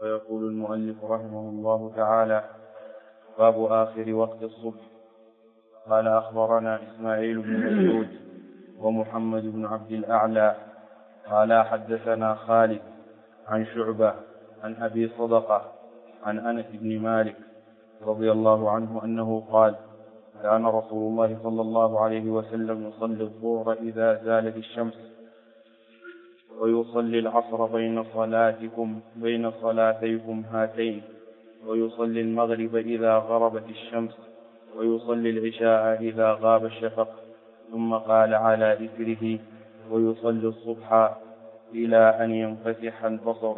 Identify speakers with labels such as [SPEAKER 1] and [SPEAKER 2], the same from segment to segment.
[SPEAKER 1] ويقول المؤلف رحمه الله تعالى: باب آخر وقت الصبح. قال: أخبرنا إسماعيل بن مسعود ومحمد بن عبد الأعلى قال: حدثنا خالد عن شعبة عن أبي صدقة عن أنس بن مالك رضي الله عنه أنه قال: كان رسول الله صلى الله عليه وسلم يصلي الظهر إذا زالت الشمس، ويصلي العصر بين صلاتيكم هاتين، ويصلي المغرب إذا غربت الشمس، ويصلي العشاء إذا غاب الشفق. ثم قال على إثره: ويصلي الصبح إلى أن ينفتح البصر.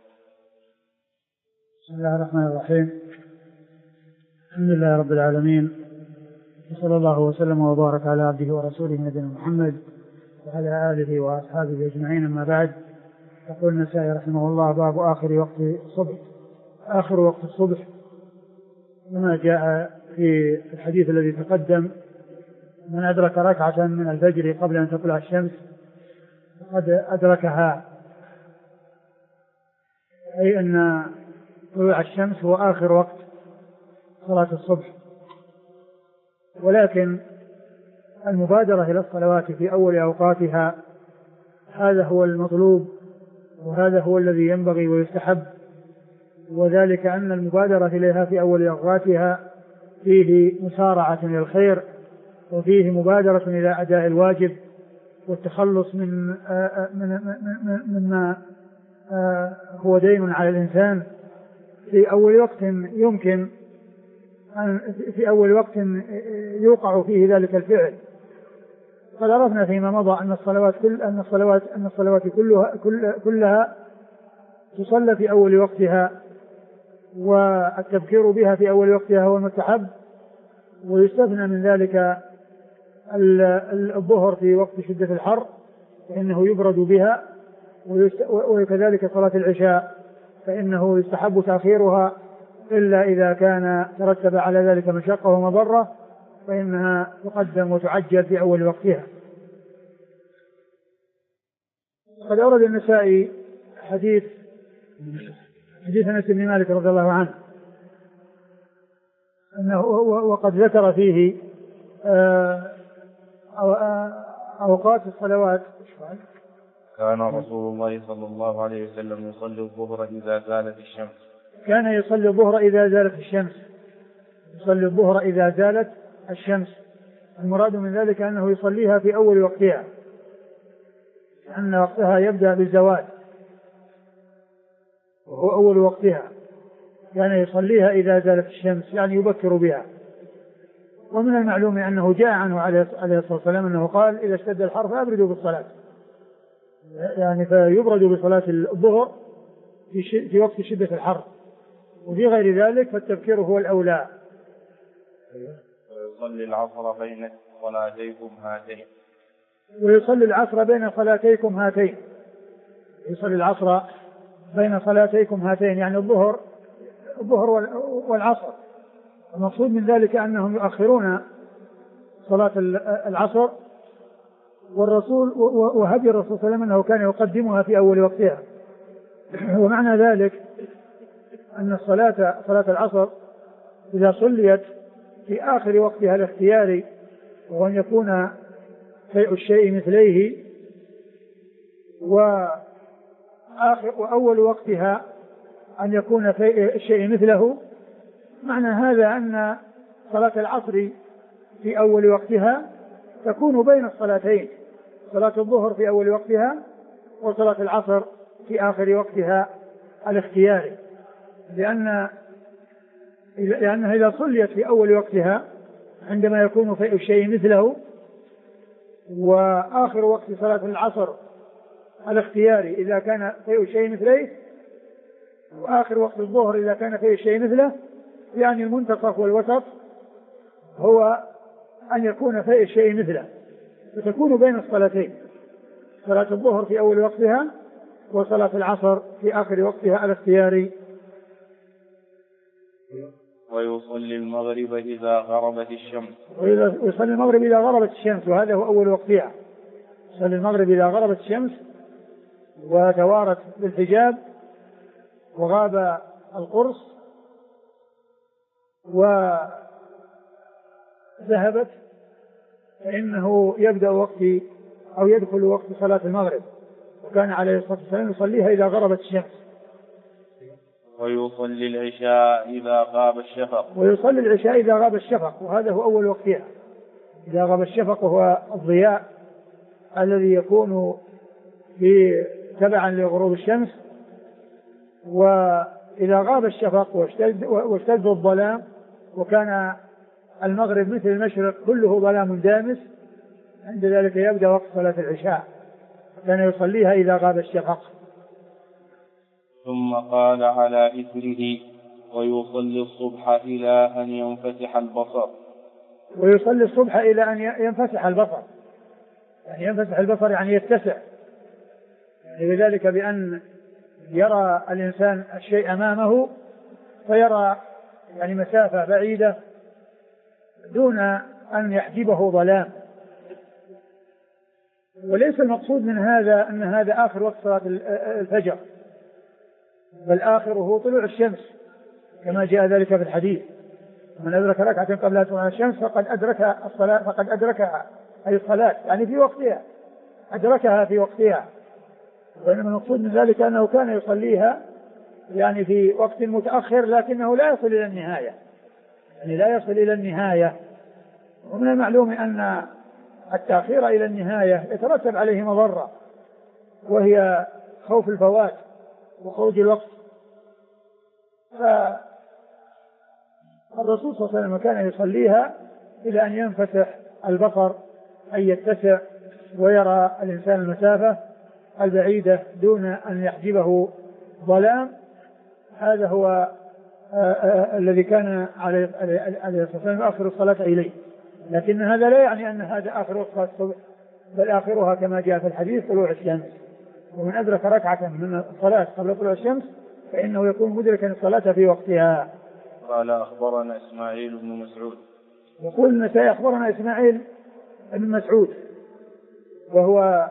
[SPEAKER 2] بسم الله الرحمن الرحيم. الحمد لله رب العالمين، وصلى الله وسلم وبارك على عبده ورسوله نبينا محمد وعلى آله وأصحابه أجمعين، أما بعد. يقول النسائي رحمه الله: باب آخر وقت الصبح. آخر وقت الصبح كما جاء في الحديث الذي تقدم: من أدرك ركعة من الفجر قبل أن تطلع الشمس فقد أدركها، أي أن طلوع الشمس هو آخر وقت صلاة الصبح. ولكن المبادرة إلى الصلوات في أول أوقاتها هذا هو المطلوب، وهذا هو الذي ينبغي ويستحب، وذلك أن المبادرة إليها في أول أوقاتها فيه مسارعة إلى الخير، وفيه مبادرة إلى أداء الواجب والتخلص مما هو دين على الإنسان في أول وقت يمكن في أول وقت يوقع فيه ذلك الفعل. قد عرفنا فيما مضى أن الصلوات كلها تصلى في أول وقتها، والتبكير بها في أول وقتها هو المستحب، ويستثنى من ذلك الظهر في وقت شدة الحر فإنه يبرد بها، وكذلك صلاة العشاء فإنه يستحب تأخيرها إلا إذا كان ترتب على ذلك مشقة ومضرة فإنها تقدم وتعجل في أول وقتها. قد أورد النسائي حديث أنس بن مالك رضي الله عنه أنه وقد ذكر فيه أوقات الصلوات.
[SPEAKER 1] كان رسول الله صلى الله عليه وسلم يصلي الظهر إذا زالت الشمس.
[SPEAKER 2] كان يصلي الظهر إذا زالت الشمس. يصلي الظهر إذا زالت الشمس، المراد من ذلك أنه يصليها في أول وقتها، لأن وقتها يبدأ بالزوال وهو أول وقتها. كان يصليها إذا زالت الشمس، يعني يبكر بها. ومن المعلوم أنه جاء عنه عليه الصلاة والسلام أنه قال: إذا اشتد الحر فأبردوا بالصلاة، يعني فيبرد بصلاة الظهر في وقت شدة الحر، وفي غير ذلك فالتبكير هو الأولى.
[SPEAKER 1] ويصلي العصر بين صلاتيكم هاتين.
[SPEAKER 2] ويصلي العصر بين صلاتيكم هاتين. يصلي العصر بين صلاتيكم هاتين، يعني الظهر والعصر. المقصود من ذلك أنهم يؤخرون صلاة العصر، والرسول وهدي الرسول صلى الله عليه وسلم أنه كان يقدمها في أول وقتها. ومعنى ذلك أن صلاة العصر إذا صليت في آخر وقتها الاختياري، وأن يكون شيء الشيء مثليه، وأول وقتها أن يكون الشيء مثله، معنى هذا أن صلاة العصر في أول وقتها تكون بين الصلاتين، صلاة الظهر في أول وقتها وصلاة العصر في آخر وقتها الاختياري، لأنها إذا صليت في أول وقتها عندما يكون فيء الشيء مثله، وآخر وقت صلاة العصر الاختياري إذا كان فيء الشيء مثله، وآخر وقت الظهر إذا كان فيء الشيء مثله، يعني المنتصف والوسط هو أن يكون فيء الشيء مثله، فتكون بين الصلاتين، صلاة الظهر في أول وقتها وصلاة العصر في آخر وقتها الاختياري.
[SPEAKER 1] ويصلي المغرب إذا غربت الشمس.
[SPEAKER 2] ويصلي المغرب إذا غربت الشمس، وهذا هو أول وقتها. يصلي المغرب إذا غربت الشمس وتوارت بالحجاب، وغاب القرص وذهبت فإنه يبدأ وقت أو يدخل وقت صلاة المغرب، وكان عليه الصلاة والسلام يصليها إذا غربت الشمس.
[SPEAKER 1] ويصلي العشاء إذا غاب الشفق.
[SPEAKER 2] ويصلي العشاء إذا غاب الشفق، وهذا هو أول وقتها. إذا غاب الشفق وهو الضياء الذي يكون تبعا لغروب الشمس. وإذا غاب الشفق واشتد الظلام وكان المغرب مثل المشرق كله ظلام دامس، عند ذلك يبدأ وقت صلاة العشاء، كان يصليها إذا غاب الشفق.
[SPEAKER 1] ثم قال على إثره: ويصلي الصبح إلى أن ينفتح البصر.
[SPEAKER 2] ويصلي الصبح إلى أن ينفتح البصر، يعني ينفتح البصر يعني يتسع، يعني بذلك بأن يرى الإنسان الشيء أمامه فيرى يعني مسافة بعيدة دون أن يحجبه ظلام. وليس المقصود من هذا أن هذا آخر وقت صلاة الفجر، بل آخره طلوع الشمس كما جاء ذلك في الحديث: من أدرك ركعة قبل طلوع الشمس فقد أدرك الصلاة، فقد أدركها أي الصلاة يعني في وقتها، أدركها في وقتها. وإنما المقصود من ذلك أنه كان يصليها يعني في وقت متأخر لكنه لا يصل إلى النهاية، يعني لا يصل إلى النهاية. ومن المعلوم أن التأخير إلى النهاية يترتب عليه مضرة، وهي خوف الفوات وخروج الوقت. فالرسول صلى الله عليه وسلم كان يصليها إلى أن ينفتح البصر أي يتسع ويرى الإنسان المسافة البعيدة دون أن يحجبه ظلام. هذا هو الذي كان عليه الصلاة والسلام آخر الصلاة إليه. لكن هذا لا يعني أن هذا آخر صلاة الصبح، بل آخرها كما جاء في الحديث طلوع الشمس. ومن أدرك ركعة من الصلاة قبل طلوع الشمس فإنه يكون مدركا الصلاة في وقتها.
[SPEAKER 1] قال: أخبرنا إسماعيل بن مسعود.
[SPEAKER 2] يقول النسائي: أخبرنا إسماعيل بن مسعود وهو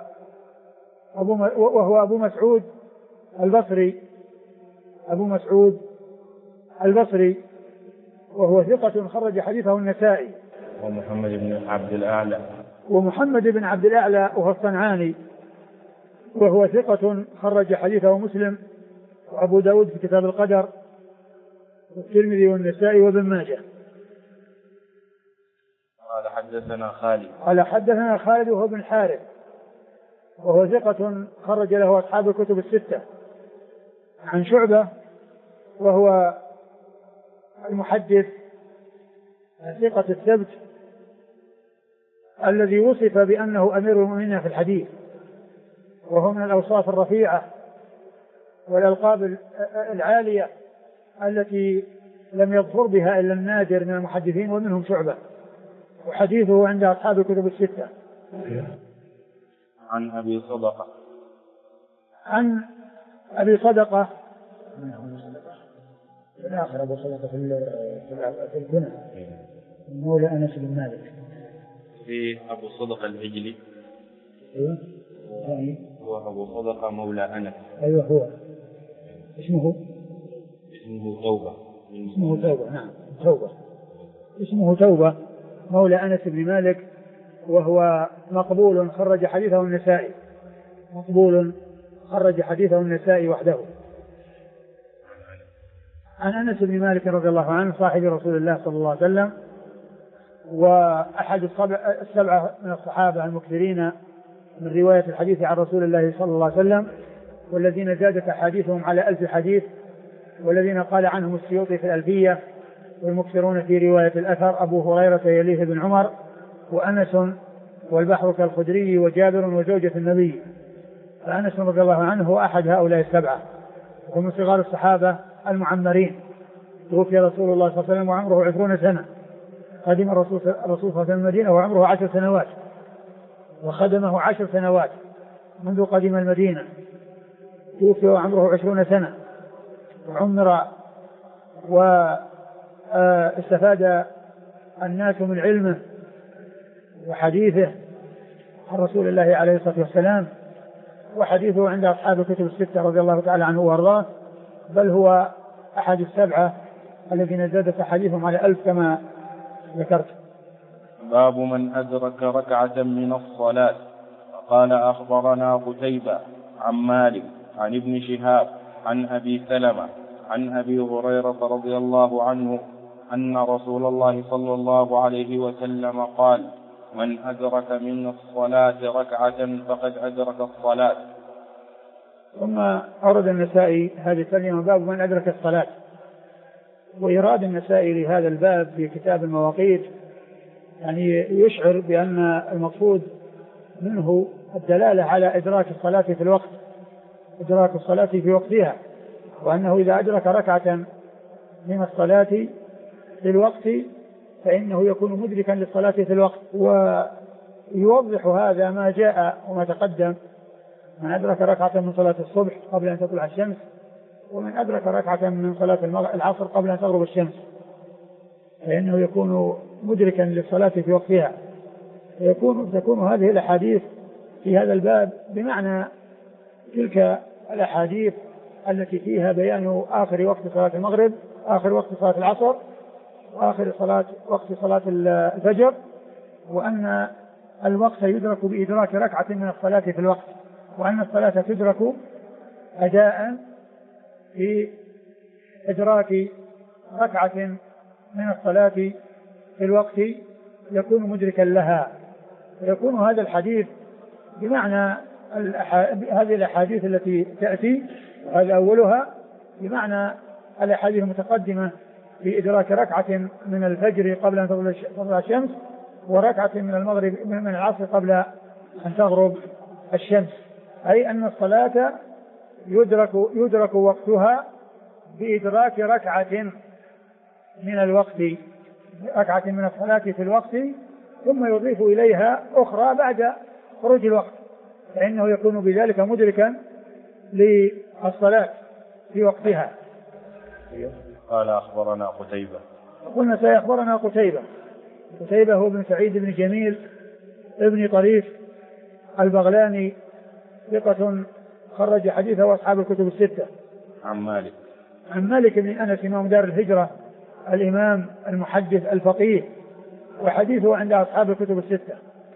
[SPEAKER 2] أبو مسعود البصري، أبو مسعود البصري، وهو ثقة خرج حديثه النسائي.
[SPEAKER 1] ومحمد بن عبد الأعلى.
[SPEAKER 2] ومحمد بن عبد الأعلى وهو الصنعاني، وهو ثقة خرج حديثه مسلم وأبو داود في كتاب القدر والترمذي والنسائي وابن ماجه.
[SPEAKER 1] قال: حدثنا خالد.
[SPEAKER 2] قال: حدثنا خالد وهو بن الحارث، وهو ثقة خرج له أصحاب الكتب الستة. عن شعبة وهو المحدث ثقة الثبت الذي وصف بأنه أمير المؤمنين في الحديث، وهو من الأوصاف الرفيعة والألقاب العالية التي لم يظفر بها إلا النادر من المحدثين ومنهم شعبة، وحديثه عند أصحاب الكتب الستة.
[SPEAKER 1] عن أبي صدقة.
[SPEAKER 2] عن أبي صدقة في الآخر، أبو صدقة في الكنى مولى أنس بن مالك.
[SPEAKER 1] في أبو صدقة العجلي.
[SPEAKER 2] أيوه.
[SPEAKER 1] هو أبو صدقة مولى أنس.
[SPEAKER 2] أيوه هو. اسمه
[SPEAKER 1] توبة.
[SPEAKER 2] اسمه توبة. نعم توبة. اسمه توبة مولى أنس بن مالك، وهو مقبول خرج حديثه النسائي. مقبول خرج حديثه النسائي وحده. عن أنس بن مالك رضي الله عنه صاحب رسول الله صلى الله عليه وسلم، وأحد السبعة من الصحابة المكثرين من رواية الحديث عن رسول الله صلى الله عليه وسلم، والذين زادت أحاديثهم على 1000 حديث، والذين قال عنهم السيوطي في الألفية. والمكثرون في رواية الأثر: أبو هريرة يليه بن عمر، وأنس، والبحر كالخدري، وجابر، وزوجة النبي. فأنس رضي الله عنه هو أحد هؤلاء السبعة، ومن صغار الصحابة المعمرين. توفي رسول الله صلى الله عليه وسلم وعمره 20 سنة. قدم الرسول صلى الله عليه وسلم المدينة وعمره 10 سنوات، وخدمه 10 سنوات منذ قدم المدينة. توفي وعمره 20 سنة، وعمر واستفاد الناس من علمه وحديثه عن رسول الله عليه الصلاة والسلام. وحديثه عند أصحاب الكتب الستة رضي الله تعالى عنه وارضاه. بل هو أحد السبعة الذين زادت أحاديثهم على 1000 كما ذكرت.
[SPEAKER 1] باب من أدرك ركعة من الصلاة. قال أخبرنا قتيبة عن مالك عن ابن شهاب عن أبي سلمة عن أبي هريرة رضي الله عنه أن رسول الله صلى الله عليه وسلم قال: من أدرك من الصلاة ركعة فقد أدرك الصلاة.
[SPEAKER 2] ثم أورد النسائي هذه الترجمة باب من أدرك الصلاة. وإيراد النسائي لهذا الباب في كتاب المواقيت يعني يشعر بأن المقصود منه الدلالة على إدراك الصلاة في الوقت، إدراك الصلاة في وقتها، وأنه إذا أدرك ركعة من الصلاة في الوقت فإنه يكون مدركا للصلاة في الوقت. ويوضح هذا ما جاء وما تقدم: من أدرك ركعة من صلاة الصبح قبل أن تطلع الشمس، ومن أدرك ركعة من صلاة العصر قبل أن تغرب الشمس، فإنه يكون مدركا للصلاة في وقتها. تكون هذه الأحاديث في هذا الباب بمعنى تلك الأحاديث التي فيها بيان آخر وقت صلاة المغرب، آخر وقت صلاة العصر، وآخر وقت صلاة الفجر، وأن الوقت يدرك بإدراك ركعة من الصلاة في الوقت، وأن الصلاة تدرك أداء في إدراك ركعة من الصلاة في الوقت يكون مدركا لها. ويكون هذا الحديث بمعنى هذه الأحاديث التي تأتي، هذا أولها، بمعنى الأحاديث المتقدمة في إدراك ركعة من الفجر قبل أن تطلع الشمس، وركعة من المغرب من العصر قبل أن تغرب الشمس. أي أن الصلاة يدرك وقتها بإدراك ركعة من الوقت، ركعة من الصلاة في الوقت، ثم يضيف إليها أخرى بعد خروج الوقت، فإنه يكون بذلك مدركا للصلاة في وقتها.
[SPEAKER 1] قال أخبرنا قتيبة.
[SPEAKER 2] قلنا سيخبرنا قتيبة هو بن سعيد بن جميل ابن طريف البغلاني، ثقة خرج حديثه أصحاب الكتب الستة. عن مالك بن أنس إمام دار الهجرة الإمام المحدث الفقيه، وحديثه عند أصحاب الكتب الستة.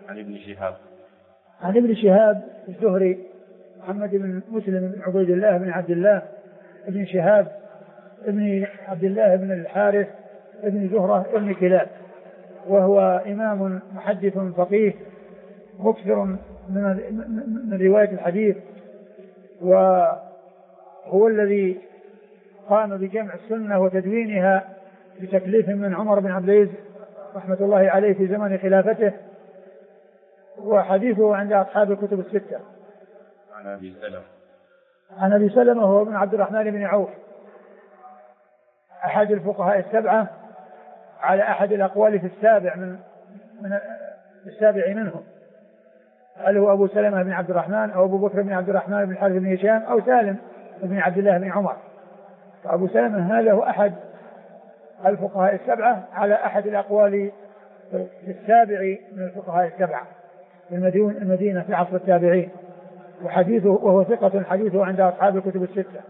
[SPEAKER 2] عن ابن شهاب الزهري محمد بن مسلم بن عبيد الله بن عبد الله بن شهاب ابن عبد الله بن الحارث ابن زهرة ابن كلاب، وهو إمام محدث فقيه مكثر من رواية الحديث، وهو الذي قام بجمع السنة وتدوينها بتكليف من عمر بن عبد العزيز رحمة الله عليه في زمن خلافته، وحديثه عند أصحاب الكتب الستة. عن أبي سلمة هو ابن عبد الرحمن بن عوف أحد الفقهاء السبعة على أحد الأقوال في السابع منهم، هل هو أبو سلمة بن عبد الرحمن أو أبو بكر بن عبد الرحمن بن الحارث بن هشام أو سالم بن عبد الله بن عمر. فأبو سلمة هذا هو أحد الفقهاء السبعة على أحد الأقوال في السابع من الفقهاء السبعة في المدينة في عصر التابعين، وحديثه وهو ثقة حديثه عند أصحاب الكتب الستة.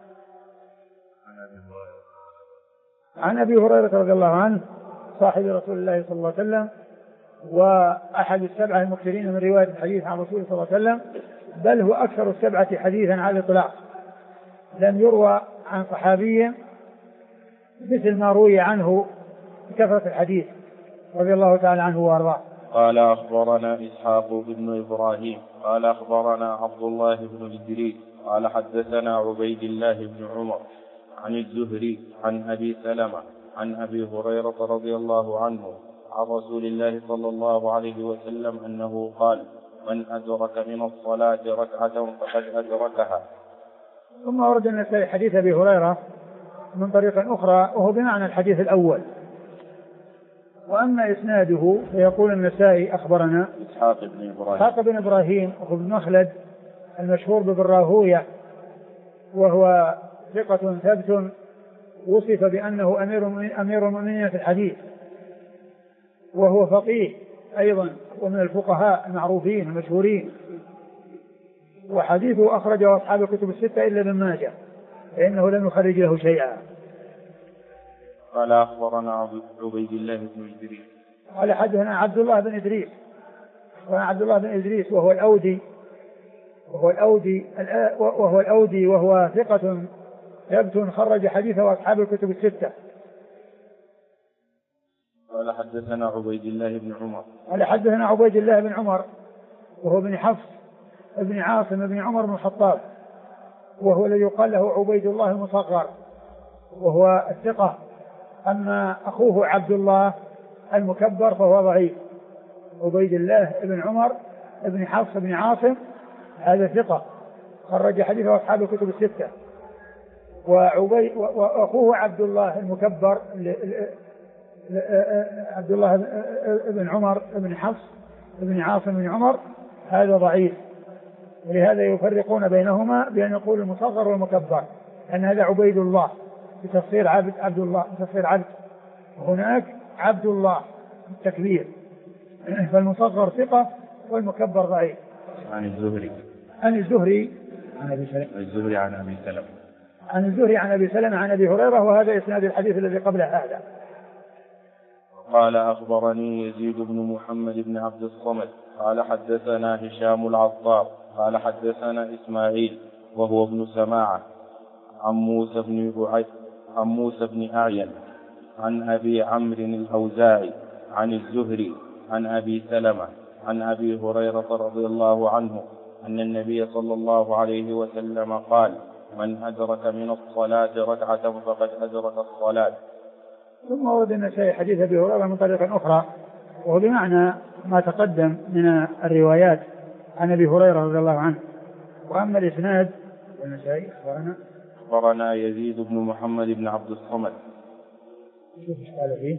[SPEAKER 2] عن أبي هريرة رضي الله عنه صاحب رسول الله صلى الله عليه وسلم، وأحد السبعة المكثرين من رواية الحديث عن رسول الله صلى الله عليه وسلم، بل هو أكثر السبعة حديثا على الإطلاق، لم يروى عن صحابي مثل ما روي عنه بكثرة الحديث رضي الله تعالى عنه وارضاه.
[SPEAKER 1] قال أخبرنا إسحاق بن إبراهيم قال أخبرنا عبد الله بن إدريس قال حدثنا عبيد الله بن عمر عن الزهري عن أبي سلمة عن أبي هريرة رضي الله عنه عن رسول الله صلى الله عليه وسلم أنه قال: من أدرك من الصلاة ركعة فقد أدركها.
[SPEAKER 2] ثم ورد النسائي حديث أبي هريرة من طريق أخرى وهو بمعنى الحديث الأول. وأما إسناده فيقول النسائي أخبرنا إسحاق بن إبراهيم وهو بن مخلد المشهور ببراهوية، وهو ثقة ثبت وصف بأنه أمير المؤمنين في الحديث، وهو فقيه أيضا ومن الفقهاء المعروفين المشهورين، وحديثه أخرجه أصحاب الكتب الستة إلا ابن ماجه، فإنه لم يخرج له شيئا.
[SPEAKER 1] قال أخبرنا عبيد الله بن إدريس
[SPEAKER 2] قال حدثنا عبد الله بن إدريس، وعبد الله بن إدريس وهو الأودي وهو ثقة ثبت خرج حديثه أصحاب الكتب الستة.
[SPEAKER 1] قال حدثنا عبيد الله بن عمر
[SPEAKER 2] قال حدثنا عبيد الله بن عمر وهو ابن حفص ابن عاصم بن عمر بن الخطاب، وهو الذي يقال له عبيد الله المصغر، وهو الثقة. أما أخوه عبد الله المكبر فهو ضعيف. عبيد الله بن عمر ابن حفص بن عاصم هذا ثقة خرج حديثه أصحاب الكتب الستة. وأخوه عبد الله المكبر عبد الله بن عمر بن حفص بن عاصم بن عمر هذا ضعيف، ولهذا يفرقون بينهما بأن يقول المصغر والمكبر، أن هذا عبيد الله بتصير عبد الله بتصير عبد، وهناك عبد الله بالتكبير، فالمصغر ثقة والمكبر ضعيف.
[SPEAKER 1] عن الزهري
[SPEAKER 2] عن الزهري عن أبي سلمة عن الزهري عن أبي سلمة عن أبي هريرة، وهذا إسناد الحديث الذي قبل هذا.
[SPEAKER 1] قال أخبرني يزيد بن محمد بن عبد الصمد قال حدثنا هشام العطار قال حدثنا إسماعيل وهو ابن سماعة عن موسى بن أعين عن أبي عمرو الأوزاعي عن الزهري عن أبي سلمة عن أبي هريرة رضي الله عنه أن النبي صلى الله عليه وسلم قال: من أدرك من الصلاة ركعة فقد أدرك الصلاة.
[SPEAKER 2] ثم ورد النسائي حديث أبي هريرة من طريق أخرى، وهو بمعنى ما تقدم من الروايات عن أبي هريرة رضي الله عنه. وأما الإسناد النسائي
[SPEAKER 1] أخبرنا يزيد بن محمد بن عبد الصمد.
[SPEAKER 2] شوف ايش قال فيه؟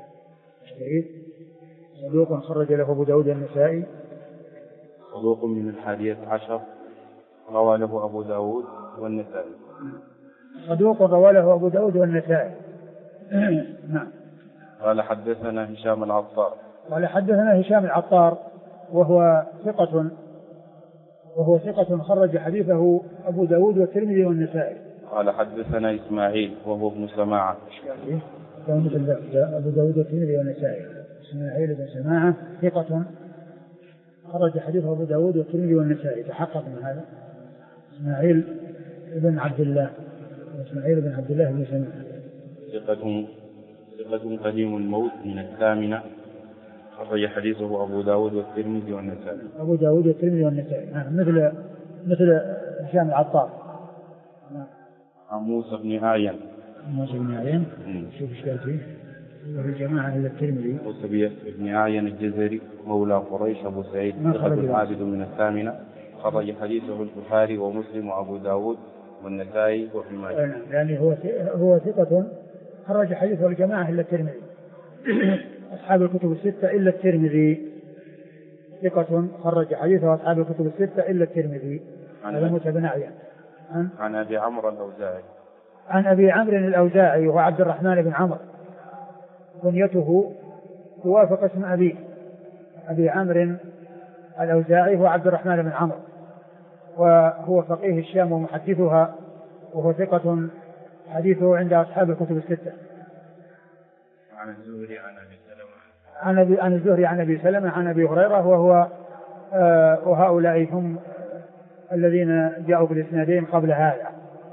[SPEAKER 2] صدوق خرج له أبو داود النسائي.
[SPEAKER 1] صدوق من 11 روى له أبو داود والنسائي.
[SPEAKER 2] صدوق روى له أبو داود والنسائي. نعم.
[SPEAKER 1] قال حدثنا هشام العطار.
[SPEAKER 2] قال حدثنا هشام العطار وهو ثقة خرج حديثه أبو داود والترمذي والنسائي.
[SPEAKER 1] قال حدثنا إسماعيل وهو ابن سماعة.
[SPEAKER 2] أبو داود والترمذي والنسائي. إسماعيل بن سماعة ثقة خرج حديثه أبو داود والترمذي والنسائي. تحقق من هذا. إسماعيل بن عبد الله بن سماعة
[SPEAKER 1] ثقة قديم الموت من 8 خرج حديثه أبو داود والترمذي والنسائي.
[SPEAKER 2] أبو داود والترمذي والنسائي مثل هشام العطار.
[SPEAKER 1] عن موسى بن أعين.
[SPEAKER 2] شوف ايش قال فيه في الجماعة إلى الترمذي.
[SPEAKER 1] موسى بن أعين الجزري مولى قريش أبو سعيد ثقة عابد من 8 خرج حديثه البخاري ومسلم وأبو داود والنسائي وابن ماجه.
[SPEAKER 2] يعني هو ثقة خرج حديثه الجماعة إلا الترمذي. أصحاب الكتب الستة إلا الترمذي. ثقة خرج حديثه أصحاب الكتب الستة إلا الترمذي. هذا موسى بن أعين.
[SPEAKER 1] عن أبي عمرو الأوزاعي.
[SPEAKER 2] عن أبي عمرو الأوزاعي وهو عبد الرحمن بن عمرو، كنيته توافق اسم أبي عمرو الأوزاعي هو عبد الرحمن بن عمرو، وهو فقيه الشام ومحدثها، وهو ثقة حديثه عند أصحاب الكتب الستة.
[SPEAKER 1] عن الزهري عن أبي سلمة.
[SPEAKER 2] عن الزهري عن أبي سلمة عن أبي هريرة، وهؤلاء هم الذين جاءوا بالإسنادين قبل هذا.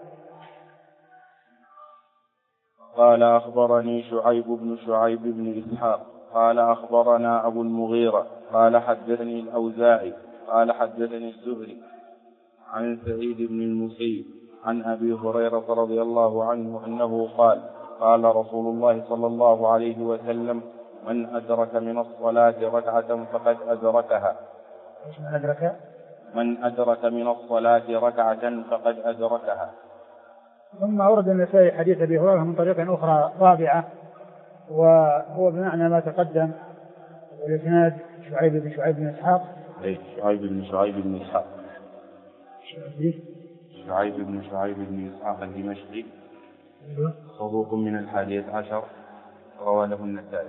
[SPEAKER 1] قال أخبرني شعيب بن إسحاق قال أخبرنا أبو المغيرة قال حدثني الأوزاعي قال حدثني الزهري عن سعيد بن المسيب عن أبي هريرة رضي الله عنه أنه قال رسول الله صلى الله عليه وسلم: من أدرك من الصلاة ركعة فقد أدركها. من أدرك من الصلاة ركعة فقد أدركها.
[SPEAKER 2] ثم أورد النسائي حديث أبي هريرة من طريق أخرى رابعة، وهو بمعنى ما تقدم، والإسناد شعيب بن إسحاق.
[SPEAKER 1] شعيب بن إسحاق. شعيب بن إسحاق الدمشقي صدوق من 11 روى له النسائي.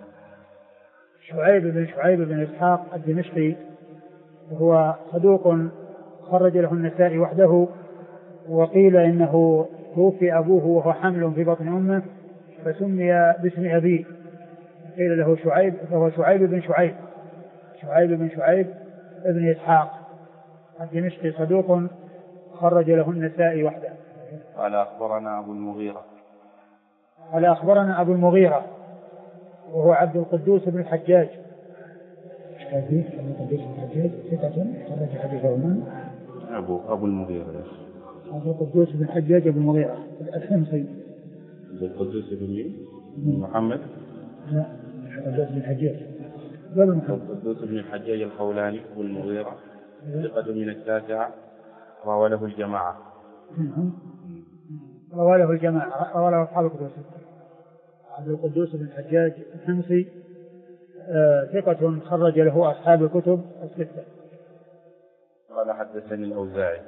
[SPEAKER 2] شعيب بن إسحاق الدمشقي وهو صدوق خرج له النسائي وحده، وقيل إنه توفي أبوه وهو حمل في بطن أمه فسمي باسم أبيه، قيل له شعيب، فهو شعيب بن شعيب، شعيب بن شعيب ابن إسحاق الدمشقي صدوق خرج له النسائي وحده.
[SPEAKER 1] قال أخبرنا أبو المغيرة.
[SPEAKER 2] قال أخبرنا أبو المغيرة وهو عبد القدوس بن الحجاج.
[SPEAKER 1] أبو المغيرة.
[SPEAKER 2] عبد القدوس بن الحجاج أبو المغيرة الحمصي.
[SPEAKER 1] عبد القدوس بن محمد.
[SPEAKER 2] لا، القدوس بن الحجاج.
[SPEAKER 1] القدوس بن الحجاج الخولاني أبو المغيرة ثقة من التاسعة رواه له الجماعة.
[SPEAKER 2] رواه له الجماعة، رواه له أصحاب الكتب الستة. عبد القدوس بن الحجاج الحمصي ثقة خرج له أصحاب الكتب الستة.
[SPEAKER 1] قال حدثني الأوزاعي.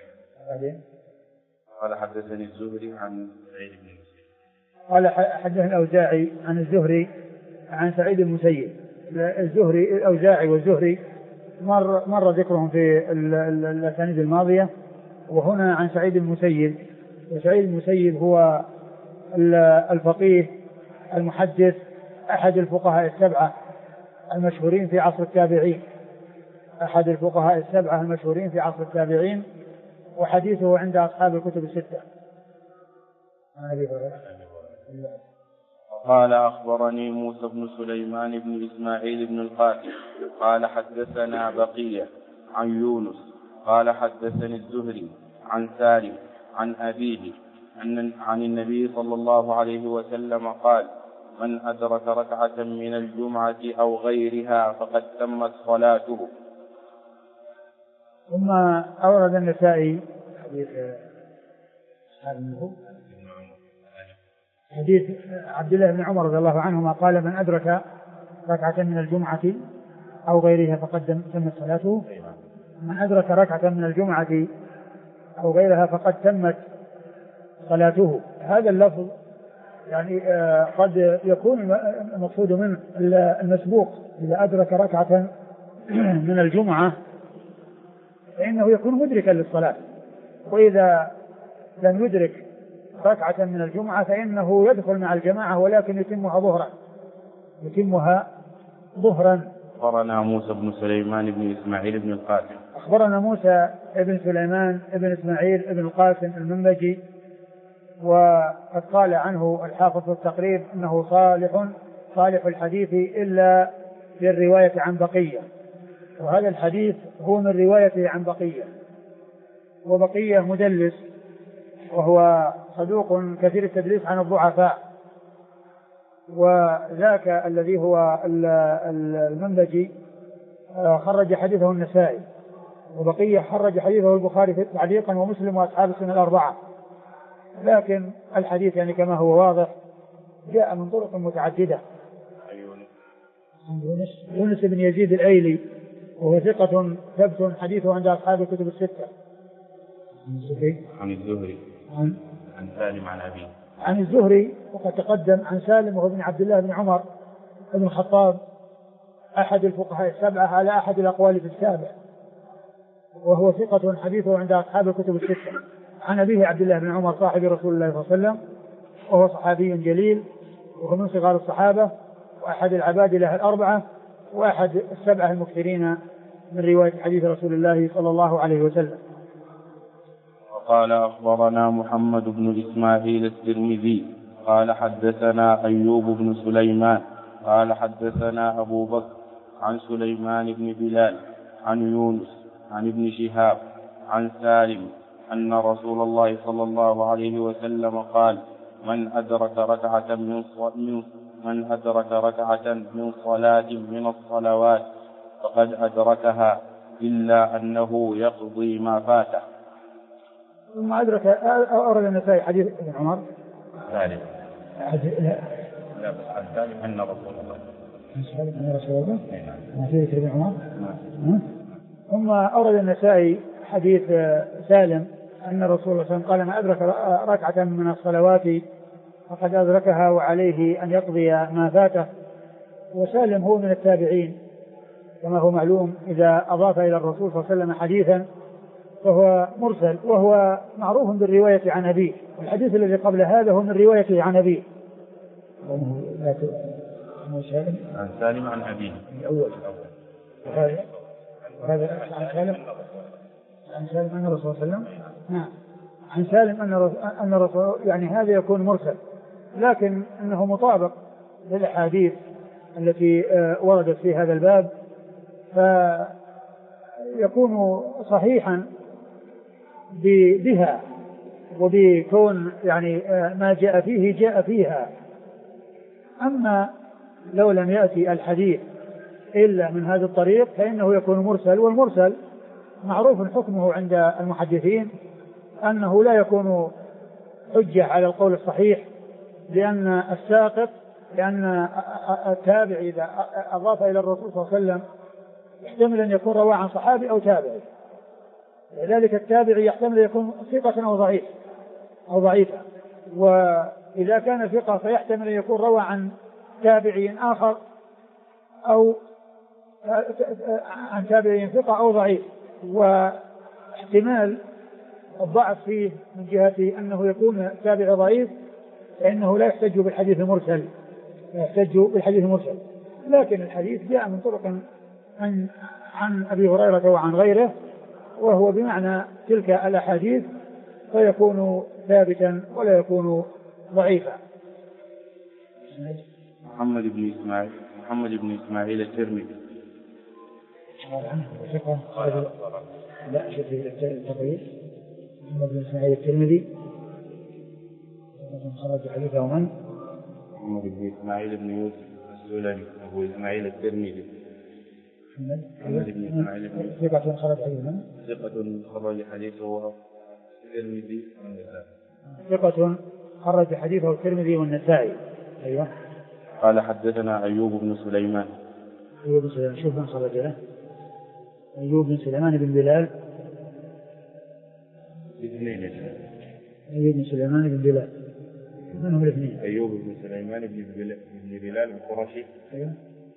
[SPEAKER 1] قال حدثني الزهري عن سعيد بن المسيب.
[SPEAKER 2] قال حدثني الأوزاعي عن الزهري عن سعيد بن المسيب. الزهري الأوزاعي والزهري مر ذكرهم في الأسانيد الماضية، وهنا عن سعيد بن المسيب. وسعيد بن المسيب هو الفقيه المحدث أحد الفقهاء السبعة المشهورين في عصر التابعين، أحد الفقهاء السبعة المشهورين في عصر التابعين، وحديثه عند أصحاب الكتب الستة.
[SPEAKER 1] قال أخبرني موسى بن سليمان بن إسماعيل بن القاسم قال حدثنا بقية عن يونس قال حدثني الزهري عن سالم عن أبيه عن النبي صلى الله عليه وسلم قال: من أدرك ركعة من الجمعة أو غيرها فقد تمت صلاته.
[SPEAKER 2] ثم أورد النسائي حديث عبد الله بن عمر رضي الله عنهما قال: من أدرك ركعة من الجمعة أو غيرها فقد تمت صلاته. من أدرك ركعة من الجمعة أو غيرها فقد تمت صلاته. هذا اللفظ يعني قد يكون المقصود منه المسبوق، إذا أدرك ركعة من الجمعة فإنه يكون مدركا للصلاة، وإذا لم يدرك ركعة من الجمعة فإنه يدخل مع الجماعة ولكن يتمها ظهرا.
[SPEAKER 1] أخبرنا موسى بن سليمان بن إسماعيل بن القاسم.
[SPEAKER 2] أخبرنا موسى بن سليمان بن إسماعيل بن القاسم المنبجي، وقد قال عنه الحافظ في التقريب أنه صالح الحديث إلا للرواية عن بقية، وهذا الحديث هو من روايته عن بقية، وبقية مدلس وهو صدوق كثير التدليس عن الضعفاء، وذاك الذي هو المنبجي خرج حديثه النسائي، وبقية خرج حديثه البخاري تعليقا ومسلم وأصحاب السنة الأربعة، لكن الحديث يعني كما هو واضح جاء من طرق متعددة. يونس بن يزيد الأيلي وهو ثقة ثبت حديثه عند أصحاب الكتب الستة.
[SPEAKER 1] عن الزهري عن سالم عن أبيه.
[SPEAKER 2] عن الزهري وقد تقدم عن سالم وهو ابن عبد الله بن عمر بن الخطاب أحد الفقهاء السبعة على أحد الأقوال في السابع، وهو ثقة حديثه عند أصحاب الكتب الستة. عن أبيه عبد الله بن عمر صاحب رسول الله صلى الله عليه وسلم، وهو صحابي جليل وهو من صغار الصحابة وأحد العباد له الأربعة وأحد السبعة المكثرين من رواية حديث رسول الله صلى الله عليه وسلم.
[SPEAKER 1] قال أخبرنا محمد بن إسماعيل الترمذي قال حدثنا أيوب بن سليمان قال حدثنا أبو بكر عن سليمان بن بلال عن يونس عن ابن شهاب عن سالم أن رسول الله صلى الله عليه وسلم قال: من أدرك ركعة من صلاة من الصلوات فقد أدركها إلا أنه يقضي ما فاته.
[SPEAKER 2] ثم أدرك أورد النسائي حديث ابن عمر
[SPEAKER 1] ثالث لا بس عن سالم أن رسول الله
[SPEAKER 2] ما في ذكر ابن عمر. ثم أورد النسائي حديث سالم أن رسول الله صلى الله عليه وسلم قال: من أدرك ركعة من الصلوات فقد أدركها وعليه أن يقضي ما فاته. وسالم هو من التابعين كما هو معلوم، إذا أضاف إلى الرسول صلى الله عليه وسلم حديثا فهو مرسل، وهو معروف بالرواية عن أبيه. الحديث الذي قبل هذا هو من روايته عن أبيه.
[SPEAKER 1] عن سالم عن أبيه
[SPEAKER 2] الأول. هذا عن سالم أن الرسول صلى الله عليه وسلم. نعم، عن سالم أن الرسول، يعني هذا يكون مرسل، لكن أنه مطابق للأحاديث التي وردت في هذا الباب، فيكون صحيحا بها وبكون يعني ما جاء فيه جاء فيها. أما لو لم يأتي الحديث إلا من هذا الطريق فإنه يكون مرسل، والمرسل معروف حكمه عند المحدثين أنه لا يكون حجة على القول الصحيح، لأن التابع إذا أضاف إلى الرسول صلى الله عليه وسلم يحتمل أن يكون رواه عن صحابي أو تابعي، لذلك التابعي يحتمل أن يكون ثقة أو ضعيف أو ضعيفة، وإذا كان ثقة فيحتمل أن يكون روى عن تابعي آخر أو عن تابعي ثقة أو ضعيف، واحتمال الضعف فيه من جهة أنه يكون تابع ضعيف فإنه لا يحتج بالحديث المرسل، لكن الحديث جاء من طرق عن أبي هريرة وعن غيره، وهو بمعنى تلك الأحاديث، فيكون ثابتا ولا يكون ضعيفا.
[SPEAKER 1] محمد بن إسماعيل الترمذي.
[SPEAKER 2] لا شوف التقريب. محمد بن إسماعيل الترمذي خرج حديثه من؟
[SPEAKER 1] محمد بن إسماعيل بن يوسف السلمي أبو إسماعيل الترمذي. محمد بن إسماعيل بن يوسف
[SPEAKER 2] ثقة خرج حديثه من؟
[SPEAKER 1] ثقة خرج حديثه الترمذي والنسائي.
[SPEAKER 2] ثقة خرج حديثه الترمذي والنسائي. أيوه.
[SPEAKER 1] قال حدثنا أيوب بن سليمان.
[SPEAKER 2] شوف من خرج له. أيوب بن سليمان بن بلال. أيوب بن سليمان بن بلال. من هم الاثنين؟
[SPEAKER 1] أيوب بن سليمان بن بلال القرشي.
[SPEAKER 2] أيوه.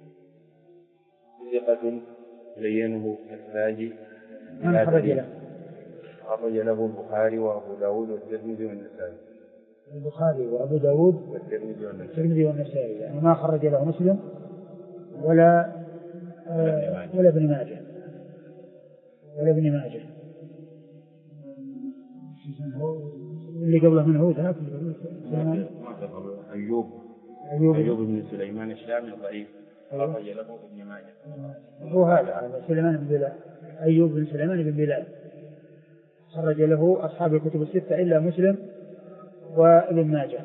[SPEAKER 1] ثقة لينه الساجي.
[SPEAKER 2] من خرج له؟
[SPEAKER 1] خرج له البخاري وأبو داود والترمذي والنسائي.
[SPEAKER 2] البخاري وأبو داود والترمذي والنسائي، يعني ما خرج له مسلم ولا ابن ماجه. اللي قبله من هو ذاك
[SPEAKER 1] أيوب بن سليمان الشامي ضعيف، خرج له ابن ماجه.
[SPEAKER 2] هو هذا سليمان بن بلال. أيوب بن سليمان بن بلال خرج له أصحاب الكتب الستة إلا مسلم وابن ماجه.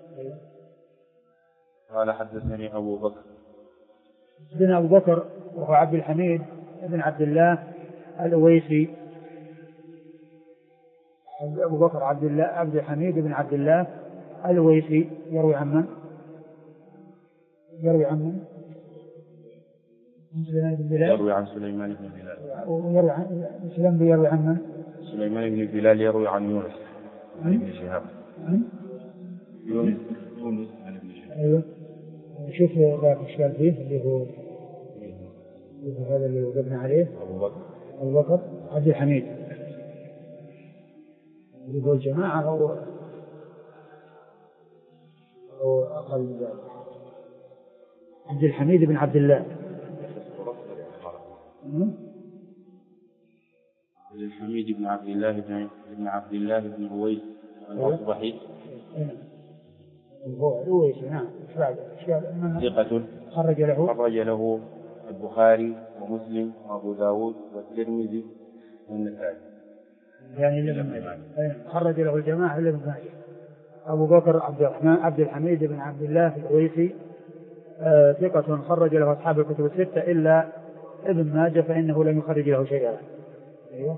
[SPEAKER 1] قال حدثني أبو بكر
[SPEAKER 2] بن أبو بكر وهو عبد الحميد بن عبد الله الأويسي. أبو بكر عبد الحميد بن عبد الله الأويسي يروي عن من؟
[SPEAKER 1] يروي عن سليمان بن بلال.
[SPEAKER 2] ويروي عن مسلم يروي عن من؟
[SPEAKER 1] سليمان بن بلال يروي عن يونس بن شهاب. يونس عن ابن شهاب.
[SPEAKER 2] أيوه. شوف ذاك الشيء فيه اللي هو هذا اللي وقفنا عليه. أبو بكر عبد الحميد اللي هو الجماعة أو أقل من ذلك. عبد الحميد بن عبد الله.
[SPEAKER 1] عبد الحميد بن عبد الله بن أويس الأصبحي.
[SPEAKER 2] هو أويس. نعم.
[SPEAKER 1] ثقة خرج له البخاري ومسلم وأبو داود والترمذي والنسائي.
[SPEAKER 2] يعني خرج له الجماعة إلا ابن ماجه. أبو بكر عبد الحميد بن عبد الله الأويسي ثقة خرج له أصحاب الكتب الستة إلا ابن ماجه فإنه لم يخرج له شيئا. أيوه.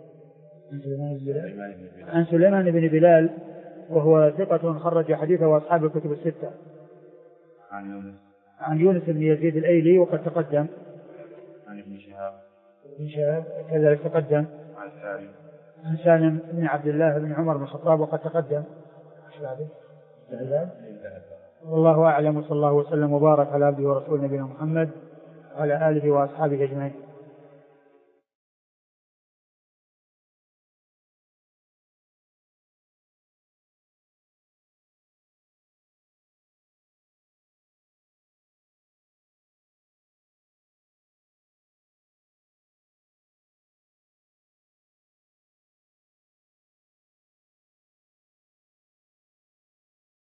[SPEAKER 2] عن سليمان بن بلال وهو ثقة خرج حديثه أصحاب الكتب الستة. عن يونس بن يزيد الأيلي وقد تقدم.
[SPEAKER 1] عن ابن
[SPEAKER 2] شهاب كذلك تقدم. عن سالم بن عبد الله بن عمر بن الخطاب وقد تقدم. والله أعلم، وصلى الله وسلم وبارك على عبده ورسوله نبينا محمد وعلى آله وأصحابه أجمعين.